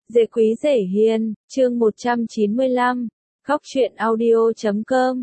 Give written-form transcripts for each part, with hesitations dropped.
Dễ quý dễ hiền, chương 195, Góc truyện audio.com.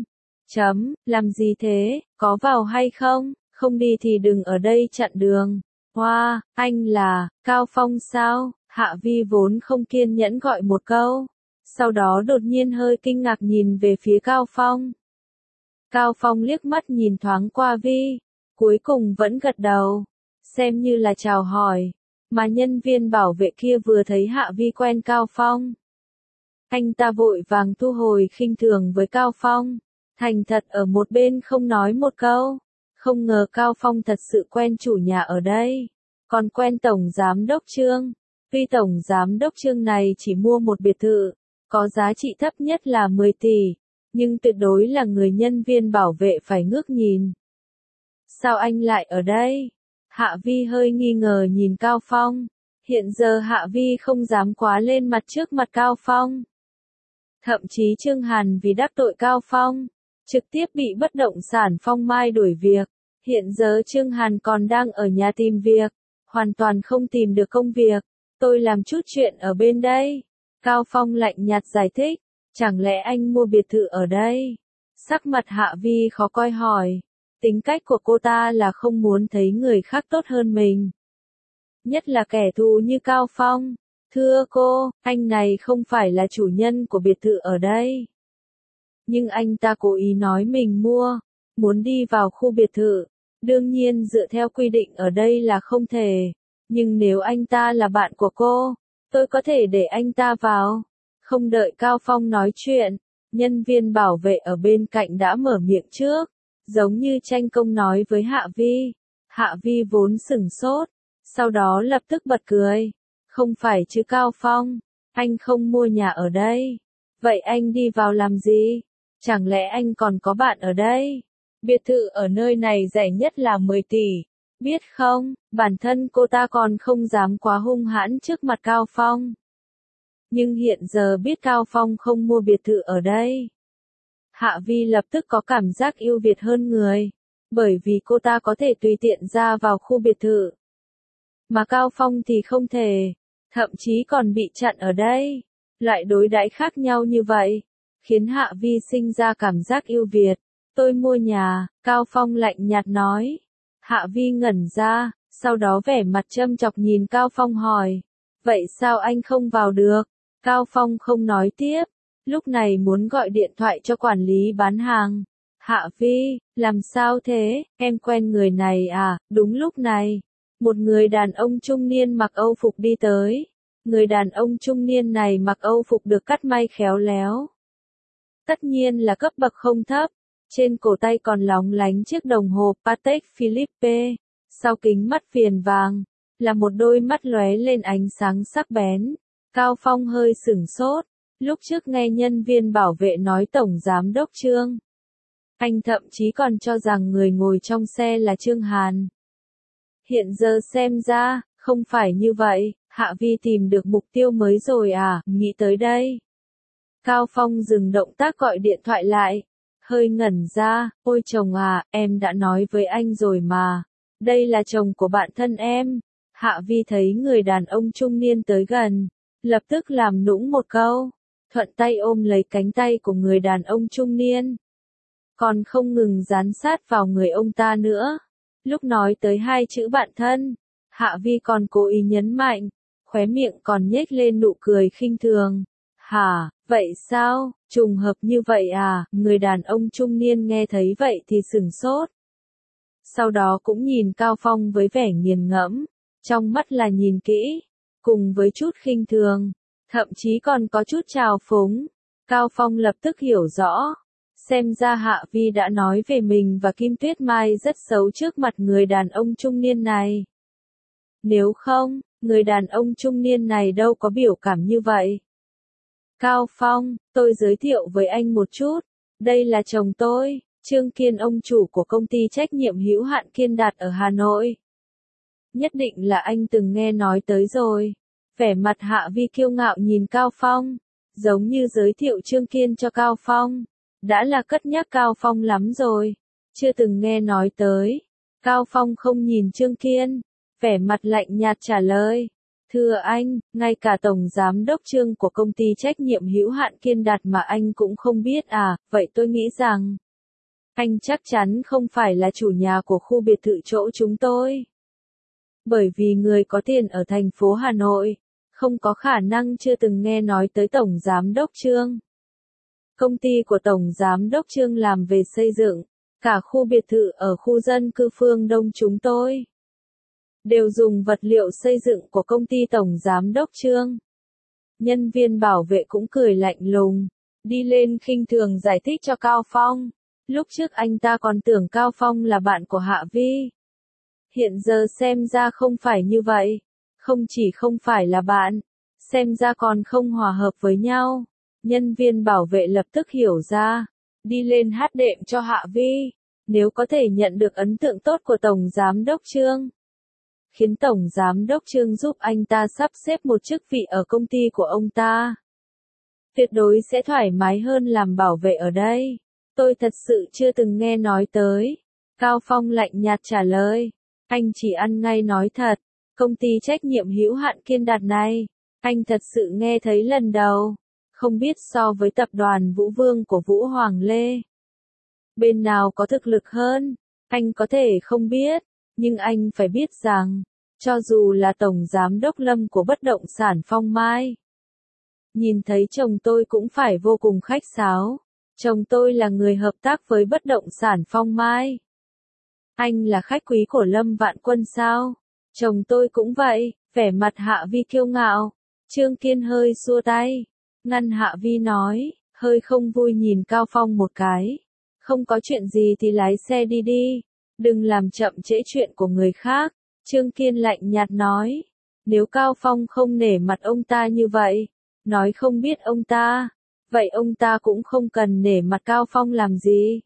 Làm gì thế, có vào hay không, không đi thì đừng ở đây chặn đường. Hoa, anh là, Cao Phong sao? Hạ Vi vốn không kiên nhẫn gọi một câu. Sau đó đột nhiên hơi kinh ngạc nhìn về phía Cao Phong. Cao Phong liếc mắt nhìn thoáng qua Vi, cuối cùng vẫn gật đầu, xem như là chào hỏi. Mà nhân viên bảo vệ kia vừa thấy Hạ Vi quen Cao Phong, anh ta vội vàng thu hồi khinh thường với Cao Phong, thành thật ở một bên không nói một câu. Không ngờ Cao Phong thật sự quen chủ nhà ở đây, còn quen Tổng Giám Đốc Trương. Tuy Tổng Giám Đốc Trương này chỉ mua một biệt thự, có giá trị thấp nhất là 10 tỷ, nhưng tuyệt đối là người nhân viên bảo vệ phải ngước nhìn. Sao anh lại ở đây? Hạ Vi hơi nghi ngờ nhìn Cao Phong. Hiện giờ Hạ Vi không dám quá lên mặt trước mặt Cao Phong. Thậm chí Trương Hàn vì đắc tội Cao Phong, trực tiếp bị bất động sản Phong Mai đuổi việc. Hiện giờ Trương Hàn còn đang ở nhà tìm việc, hoàn toàn không tìm được công việc. Tôi làm chút chuyện ở bên đây. Cao Phong lạnh nhạt giải thích, chẳng lẽ anh mua biệt thự ở đây? Sắc mặt Hạ Vi khó coi hỏi. Tính cách của cô ta là không muốn thấy người khác tốt hơn mình, nhất là kẻ thù như Cao Phong. Thưa cô, anh này không phải là chủ nhân của biệt thự ở đây. Nhưng anh ta cố ý nói mình mua, muốn đi vào khu biệt thự. Đương nhiên dựa theo quy định ở đây là không thể. Nhưng nếu anh ta là bạn của cô, tôi có thể để anh ta vào. Không đợi Cao Phong nói chuyện, nhân viên bảo vệ ở bên cạnh đã mở miệng trước, giống như tranh công nói với Hạ Vi. Hạ Vi vốn sửng sốt, sau đó lập tức bật cười. Không phải chứ Cao Phong, anh không mua nhà ở đây. Vậy anh đi vào làm gì? Chẳng lẽ anh còn có bạn ở đây? Biệt thự ở nơi này rẻ nhất là 10 tỷ. Biết không, bản thân cô ta còn không dám quá hung hãn trước mặt Cao Phong. Nhưng hiện giờ biết Cao Phong không mua biệt thự ở đây, Hạ Vi lập tức có cảm giác ưu việt hơn người, bởi vì cô ta có thể tùy tiện ra vào khu biệt thự. Mà Cao Phong thì không thể, thậm chí còn bị chặn ở đây. Loại đối đãi khác nhau như vậy, khiến Hạ Vi sinh ra cảm giác ưu việt. Tôi mua nhà, Cao Phong lạnh nhạt nói. Hạ Vi ngẩn ra, sau đó vẻ mặt châm chọc nhìn Cao Phong hỏi. Vậy sao anh không vào được? Cao Phong không nói tiếp, lúc này muốn gọi điện thoại cho quản lý bán hàng. Hạ Vi, làm sao thế, em quen người này à? Đúng lúc này, một người đàn ông trung niên mặc Âu phục đi tới. Người đàn ông trung niên này mặc Âu phục được cắt may khéo léo. Tất nhiên là cấp bậc không thấp. Trên cổ tay còn lóng lánh chiếc đồng hồ Patek Philippe. Sau kính mắt viền vàng, là một đôi mắt lóe lên ánh sáng sắc bén. Cao Phong hơi sửng sốt. Lúc trước nghe nhân viên bảo vệ nói Tổng Giám Đốc Trương, anh thậm chí còn cho rằng người ngồi trong xe là Trương Hàn. Hiện giờ xem ra, không phải như vậy. Hạ Vi tìm được mục tiêu mới rồi à? Nghĩ tới đây, Cao Phong dừng động tác gọi điện thoại lại, hơi ngẩn ra. Ôi chồng à, em đã nói với anh rồi mà, đây là chồng của bạn thân em. Hạ Vi thấy người đàn ông trung niên tới gần, lập tức làm nũng một câu, thuận tay ôm lấy cánh tay của người đàn ông trung niên, còn không ngừng dán sát vào người ông ta nữa. Lúc nói tới hai chữ bạn thân, Hạ Vi còn cố ý nhấn mạnh, khóe miệng còn nhếch lên nụ cười khinh thường. Hả, vậy sao, trùng hợp như vậy à? Người đàn ông trung niên nghe thấy vậy thì sửng sốt. Sau đó cũng nhìn Cao Phong với vẻ nghiền ngẫm, trong mắt là nhìn kỹ, cùng với chút khinh thường, thậm chí còn có chút trào phúng. Cao Phong lập tức hiểu rõ, xem ra Hạ Vi đã nói về mình và Kim Tuyết Mai rất xấu trước mặt người đàn ông trung niên này. Nếu không, người đàn ông trung niên này đâu có biểu cảm như vậy. Cao Phong, tôi giới thiệu với anh một chút, đây là chồng tôi, Trương Kiên, ông chủ của công ty trách nhiệm hữu hạn Kiên Đạt ở Hà Nội. Nhất định là anh từng nghe nói tới rồi. Vẻ mặt Hạ Vi kiêu ngạo nhìn Cao Phong, giống như giới thiệu Trương Kiên cho Cao Phong, đã là cất nhắc Cao Phong lắm rồi. Chưa từng nghe nói tới. Cao Phong không nhìn Trương Kiên, vẻ mặt lạnh nhạt trả lời. Thưa anh, ngay cả tổng giám đốc Trương của công ty trách nhiệm hữu hạn Kiên Đạt mà anh cũng không biết à, vậy tôi nghĩ rằng anh chắc chắn không phải là chủ nhà của khu biệt thự chỗ chúng tôi. Bởi vì người có tiền ở thành phố Hà Nội, không có khả năng chưa từng nghe nói tới tổng giám đốc Trương. Công ty của tổng giám đốc Trương làm về xây dựng, cả khu biệt thự ở khu dân cư Phương Đông chúng tôi đều dùng vật liệu xây dựng của công ty tổng giám đốc Trương. Nhân viên bảo vệ cũng cười lạnh lùng, đi lên khinh thường giải thích cho Cao Phong. Lúc trước anh ta còn tưởng Cao Phong là bạn của Hạ Vi. Hiện giờ xem ra không phải như vậy. Không chỉ không phải là bạn, xem ra còn không hòa hợp với nhau. Nhân viên bảo vệ lập tức hiểu ra, đi lên hát đệm cho Hạ Vi. Nếu có thể nhận được ấn tượng tốt của Tổng Giám đốc Trương, khiến Tổng Giám đốc Trương giúp anh ta sắp xếp một chức vị ở công ty của ông ta, tuyệt đối sẽ thoải mái hơn làm bảo vệ ở đây. Tôi thật sự chưa từng nghe nói tới. Cao Phong lạnh nhạt trả lời. Anh chỉ ăn ngay nói thật. Công ty trách nhiệm hữu hạn Kiên Đạt này, anh thật sự nghe thấy lần đầu. Không biết so với tập đoàn Vũ Vương của Vũ Hoàng Lê, bên nào có thực lực hơn, anh có thể không biết. Nhưng anh phải biết rằng, cho dù là Tổng Giám đốc Lâm của bất động sản Phong Mai, nhìn thấy chồng tôi cũng phải vô cùng khách sáo. Chồng tôi là người hợp tác với bất động sản Phong Mai. Anh là khách quý của Lâm Vạn Quân sao? Chồng tôi cũng vậy, vẻ mặt Hạ Vi kiêu ngạo. Trương Kiên hơi xua tay, ngăn Hạ Vi nói, hơi không vui nhìn Cao Phong một cái. Không có chuyện gì thì lái xe đi đi, đừng làm chậm trễ chuyện của người khác. Trương Kiên lạnh nhạt nói, nếu Cao Phong không nể mặt ông ta như vậy, nói không biết ông ta, vậy ông ta cũng không cần nể mặt Cao Phong làm gì.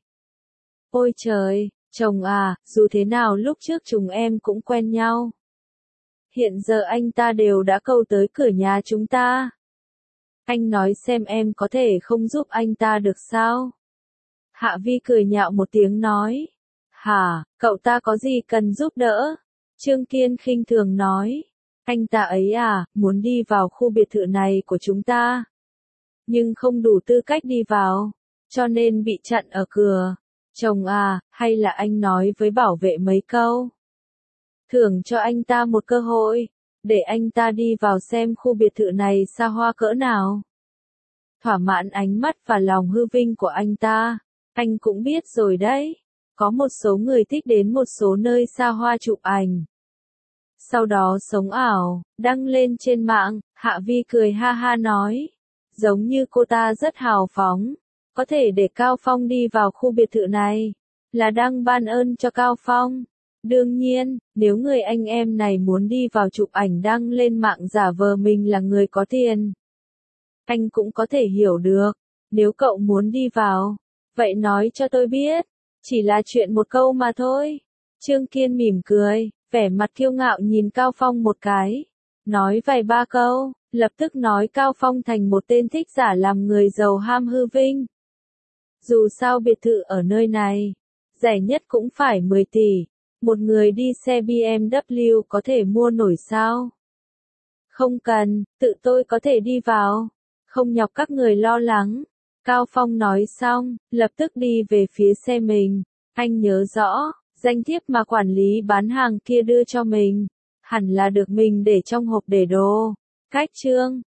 Ôi trời, chồng à, dù thế nào lúc trước chúng em cũng quen nhau. Hiện giờ anh ta đều đã câu tới cửa nhà chúng ta. Anh nói xem em có thể không giúp anh ta được sao? Hạ Vi cười nhạo một tiếng nói. Hả, cậu ta có gì cần giúp đỡ? Trương Kiên khinh thường nói. Anh ta ấy à, muốn đi vào khu biệt thự này của chúng ta, nhưng không đủ tư cách đi vào, cho nên bị chặn ở cửa. Chồng à, hay là anh nói với bảo vệ mấy câu, thưởng cho anh ta một cơ hội, để anh ta đi vào xem khu biệt thự này xa hoa cỡ nào. Thỏa mãn ánh mắt và lòng hư vinh của anh ta. Anh cũng biết rồi đấy, có một số người thích đến một số nơi xa hoa chụp ảnh, sau đó sống ảo, đăng lên trên mạng. Hạ Vi cười ha ha nói, giống như cô ta rất hào phóng, có thể để Cao Phong đi vào khu biệt thự này, là đang ban ơn cho Cao Phong. Đương nhiên, nếu người anh em này muốn đi vào chụp ảnh đăng lên mạng giả vờ mình là người có tiền, anh cũng có thể hiểu được. Nếu cậu muốn đi vào, vậy nói cho tôi biết, chỉ là chuyện một câu mà thôi. Trương Kiên mỉm cười, vẻ mặt kiêu ngạo nhìn Cao Phong một cái, nói vài ba câu, lập tức nói Cao Phong thành một tên thích giả làm người giàu ham hư vinh. Dù sao biệt thự ở nơi này, rẻ nhất cũng phải 10 tỷ, một người đi xe BMW có thể mua nổi sao? Không cần, tự tôi có thể đi vào, không nhọc các người lo lắng. Cao Phong nói xong, lập tức đi về phía xe mình. Anh nhớ rõ, danh thiếp mà quản lý bán hàng kia đưa cho mình, hẳn là được mình để trong hộp để đồ. Cách Trương